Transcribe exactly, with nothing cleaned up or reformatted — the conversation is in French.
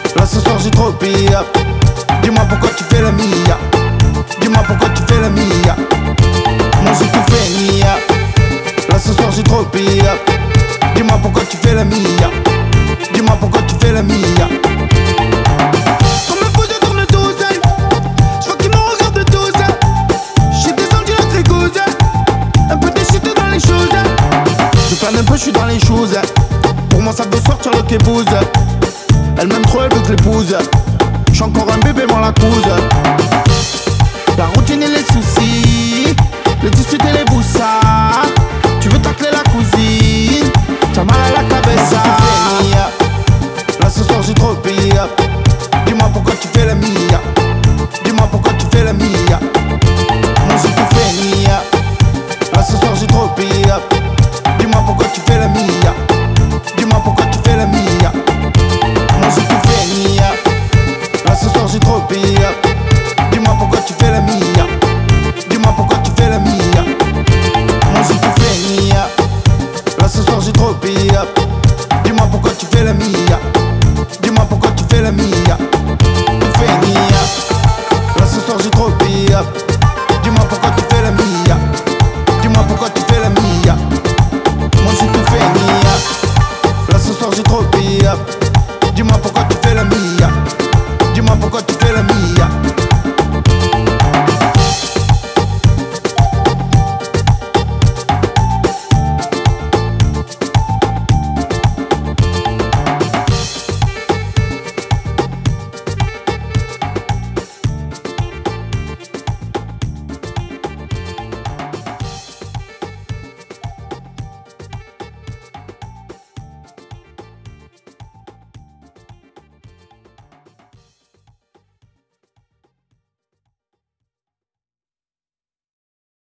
Là ce soir j'ai trop pire. Dis-moi pourquoi tu fais la mia. Dis-moi pourquoi tu fais la mia. Moi j'ai tout fait mia. Là ce soir j'ai trop pire. Dis-moi pourquoi tu fais la mia. Dis-moi pourquoi tu fais la mia. Comme un fou je tourne tout seul. Je vois qu'ils me regardent tous. J'ai descendu le tricouze. Un peu déchité dans les choses. Je plane un peu, je suis dans les choses. Pour moi ça veut sortir le kébouse. Elle m'aime trop, elle veut que l'épouse. J'suis encore un bébé, moi la couse. La routine et les soucis, les disputes et les boussas. Tu veux tacler la cousine, t'as mal à la cabeza. Là ce soir j'ai trop pire. Dis-moi pourquoi tu fais la mia. Dis-moi pourquoi tu fais la mia. Moi j'ai tout fait mia. Là ce soir j'ai trop pire. Dis-moi pourquoi tu fais la mia.